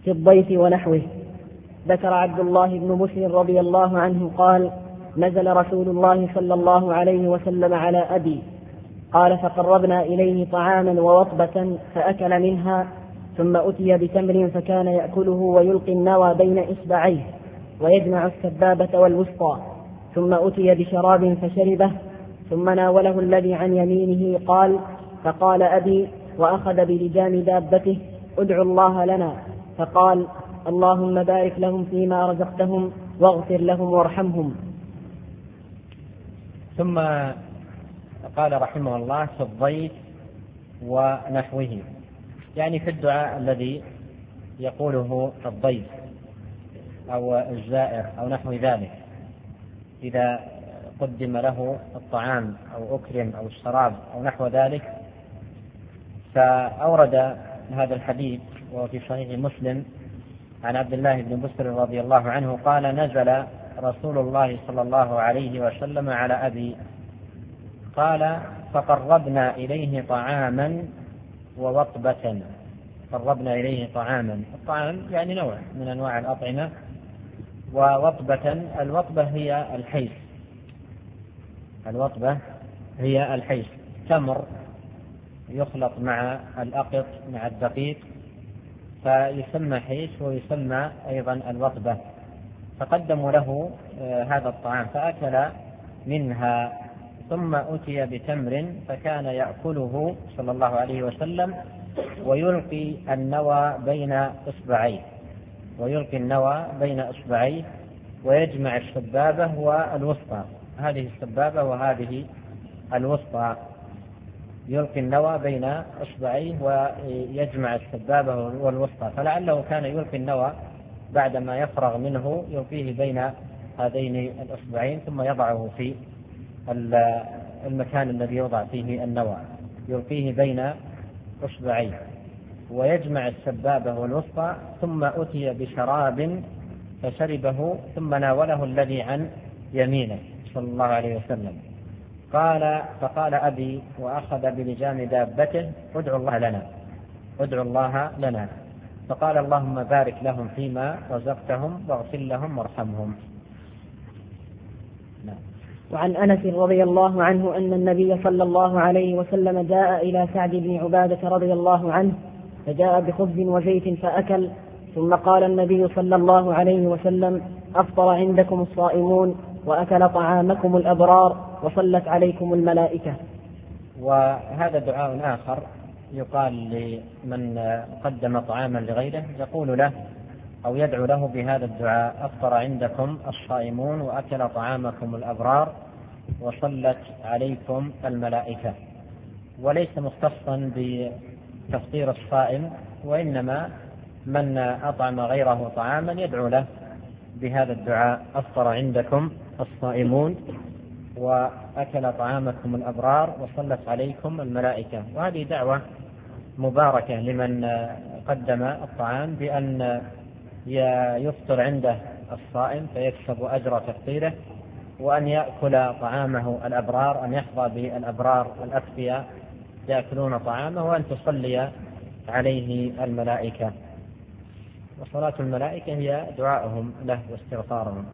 في الضيف ونحوه. ذكر عبد الله بن بشر رضي الله عنه قال: نزل رسول الله صلى الله عليه وسلم على أبي، قال: فقربنا إليه طعاما ووطبة فأكل منها، ثم أتي بتمر فكان يأكله ويلقي النوى بين إصبعيه ويجمع السبابة والوسطى، ثم أتي بشراب فشربه، ثم ناوله الذي عن يمينه قال: فقال أبي وأخذ بلجام دابته: ادعوا الله لنا. فقال: اللهم بارك لهم فيما رزقتهم واغفر لهم وارحمهم. ثم قال رحمه الله: في الضيف ونحوه، يعني في الدعاء الذي يقوله الضيف أو الزائر أو نحو ذلك، إذا قدم له الطعام أو أكرم أو الشراب أو نحو ذلك. فأورد هذا الحديث وهو في صحيح مسلم عن عبد الله بن بشر رضي الله عنه قال: نزل رسول الله صلى الله عليه وسلم على أبي، قال: فقربنا إليه طعاما ووطبة. قربنا إليه طعاما، الطعام يعني نوع من أنواع الأطعمة، ووطبة، الوطبة هي الحيث، الوطبة هي الحيث، تمر يخلط مع الأقط مع الدقيق فيسمى حيث ويسمى أيضا الوطبة. فقدموا له هذا الطعام فأكل منها، ثم أتي بتمر فكان يأكله صلى الله عليه وسلم ويلقي النوى بين إصبعيه، ويلقي النوى بين إصبعيه ويجمع السبابة والوسطى، هذه السبابة وهذه الوسطى، يلقي النوى بين إصبعيه ويجمع السبابة والوسطى. فلعله كان يلقي النوى بعدما يفرغ منه يلقيه بين هذين الإصبعين ثم يضعه في المكان الذي يوضع فيه النوى، يلقيه بين إصبعيه ويجمع السبابة والوسطى، ثم أتي بشراب فشربه، ثم ناوله الذي عن يمينه صلى الله عليه وسلم. قال: فقال أبي وأخذ بلجام دابته: ادعوا الله لنا، ادعوا الله لنا. فقال: اللهم بارك لهم فيما رزقتهم واغفر لهم وارحمهم. وعن أنس رضي الله عنه أن النبي صلى الله عليه وسلم جاء إلى سعد بن عبادة رضي الله عنه فجاء بخبز وزيت فأكل، ثم قال النبي صلى الله عليه وسلم: أفطر عندكم الصائمون وأكل طعامكم الأبرار وصلت عليكم الملائكة. وهذا دعاء آخر يقال لمن قدم طعاما لغيره، يقول له أو يدعو له بهذا الدعاء: أفطر عندكم الصائمون وأكل طعامكم الأبرار وصلت عليكم الملائكة. وليس مختصا بتفطير الصائم، وإنما من أطعم غيره طعاما يدعو له بهذا الدعاء: أفطر عندكم الصائمون وأكل طعامكم الأبرار وصلت عليكم الملائكة. وهذه دعوة مباركة لمن قدم الطعام بأن يفطر عنده الصائم فيكسب أجر تفطيره، وأن يأكل طعامه الأبرار، أن يحظى بالأبرار الأكفياء يأكلون طعامه، وأن تصلي عليه الملائكة. وصلاة الملائكة هي دعاؤهم له واستغفارهم.